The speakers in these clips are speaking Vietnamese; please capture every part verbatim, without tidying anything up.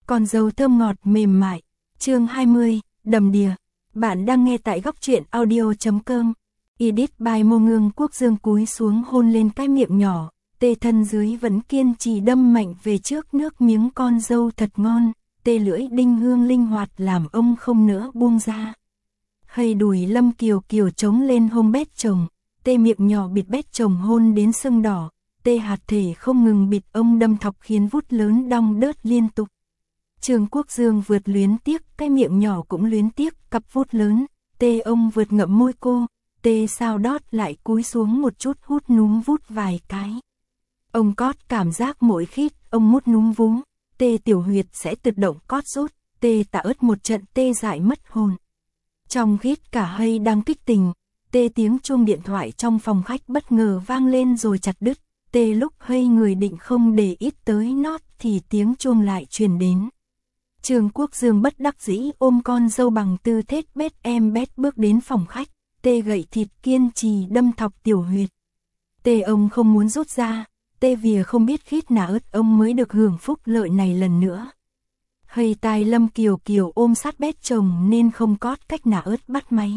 Con dâu thơm ngọt mềm mại. Chương hai mươi, đầm đìa. Bạn đang nghe tại góc truyện audio.com. Edit by Mô Ngương. Quốc Dương cúi xuống hôn lên cái miệng nhỏ, tê thân dưới vẫn kiên trì đâm mạnh về trước, nước miếng con dâu thật ngon, tê lưỡi đinh hương linh hoạt làm ông không nỡ buông ra. Hây đùi Lâm Kiều Kiều trống lên hông bét chồng, tê miệng nhỏ bịt bét chồng hôn đến sưng đỏ, tê hạt thể không ngừng bịt ông đâm thọc khiến vút lớn đong đớt liên tục. Trương Quốc Dương vượt luyến tiếc, cái miệng nhỏ cũng luyến tiếc cặp vút lớn, tê ông vượt ngậm môi cô, tê sao đót lại cúi xuống một chút hút núm vút vài cái. Ông cót cảm giác mỗi khít, ông mút núm vú, tê tiểu huyệt sẽ tự động cót rút, tê tạ ớt một trận tê dại mất hồn. Trong khít cả hay đang kích tình, tê tiếng chuông điện thoại trong phòng khách bất ngờ vang lên rồi chặt đứt, tê lúc hay người định không để ít tới nót thì tiếng chuông lại truyền đến. Trương Quốc Dương bất đắc dĩ ôm con dâu bằng tư thế bét em bét bước đến phòng khách, tê gậy thịt kiên trì đâm thọc tiểu huyệt. Tê ông không muốn rút ra, tê vìa không biết khít nà ớt ông mới được hưởng phúc lợi này lần nữa. Hây tai Lâm Kiều Kiều ôm sát bét chồng nên không cót cách nà ớt bắt máy.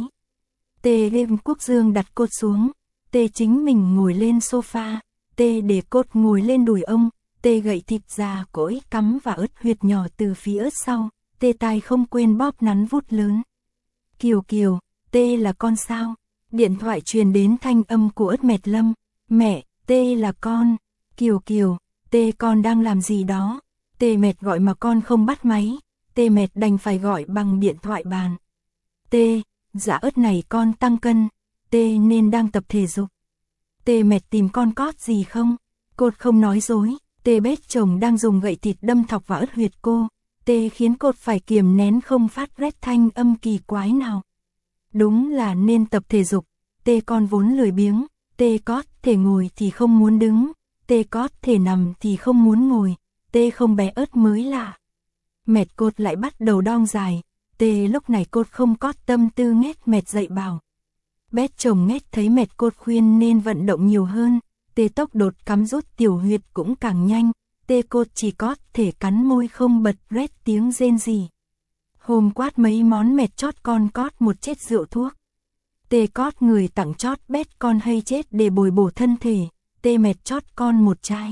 Tê êm Quốc Dương đặt cột xuống, tê chính mình ngồi lên sofa, tê để cột ngồi lên đùi ông, tê gậy thịt già cỗi cắm và ớt huyệt nhỏ từ phía sau, tê tai không quên bóp nắn vút lớn. Kiều Kiều, tê là con sao? Điện thoại truyền đến thanh âm của ớt mệt Lâm, mẹ, tê là con. Kiều Kiều, tê con đang làm gì đó? Tê mệt gọi mà con không bắt máy, tê mệt đành phải gọi bằng điện thoại bàn. Tê, dạ ớt này con tăng cân, tê nên đang tập thể dục. Tê mệt tìm con cót gì không? Cột không nói dối, tê bét chồng đang dùng gậy thịt đâm thọc vào ớt huyệt cô, tê khiến cột phải kiềm nén không phát rét thanh âm kỳ quái nào. Đúng là nên tập thể dục, tê con vốn lười biếng, tê cót thể ngồi thì không muốn đứng, tê cót thể nằm thì không muốn ngồi, tê không bé ớt mới lạ. Mệt cột lại bắt đầu đong dài, tê lúc này cột không cót tâm tư nghét mệt dậy bảo. Bét chồng nghét thấy mệt cột khuyên nên vận động nhiều hơn, tê tốc đột cắm rút tiểu huyệt cũng càng nhanh, tê cột chỉ cót thể cắn môi không bật rét tiếng rên gì. Hôm quát mấy món mệt chót con cót một chết rượu thuốc. Tê cót người tặng chót bét con hay chết để bồi bổ thân thể, tê mệt chót con một chai.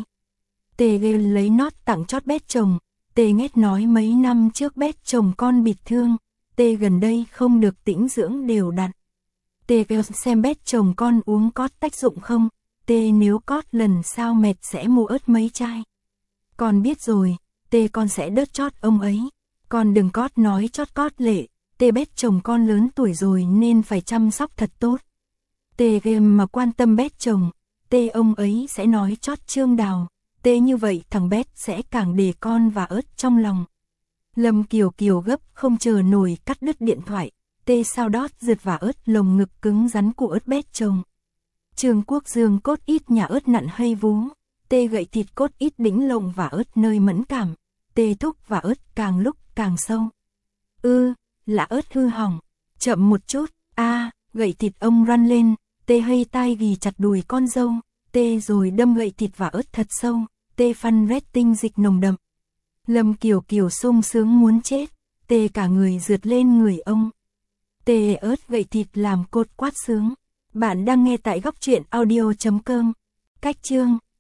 Tê ghê lấy nót tặng chót bét chồng, tê nghét nói mấy năm trước bét chồng con bị thương, tê gần đây không được tĩnh dưỡng đều đặn. Tê ghê xem bét chồng con uống cót tác dụng không, tê nếu cót lần sau mệt sẽ mua ớt mấy chai. Con biết rồi, tê con sẽ đớt chót ông ấy. Con đừng cót nói chót cót lệ, tê bét chồng con lớn tuổi rồi nên phải chăm sóc thật tốt. Tê game mà quan tâm bét chồng, tê ông ấy sẽ nói chót Trương Đào, tê như vậy thằng bét sẽ càng để con và ớt trong lòng. Lâm Kiều Kiều gấp không chờ nổi cắt đứt điện thoại, tê sao đót rượt và ớt lồng ngực cứng rắn của ớt bét chồng. Trương Quốc Dương cốt ít nhà ớt nặn hay vú, tê gậy thịt cốt ít đĩnh lồng và ớt nơi mẫn cảm, tê thúc và ớt càng lúc càng sâu. Ư, ừ, là ớt hư hỏng, chậm một chút, a à, gậy thịt ông răn lên, tê hay tai ghi chặt đùi con dâu, tê rồi đâm gậy thịt và ớt thật sâu, tê phân rét tinh dịch nồng đậm. Lâm Kiều Kiều sung sướng muốn chết, tê cả người rượt lên người ông. Tê ớt gậy thịt làm cột quát sướng. Bạn đang nghe tại góc truyện audio.com. Cách chương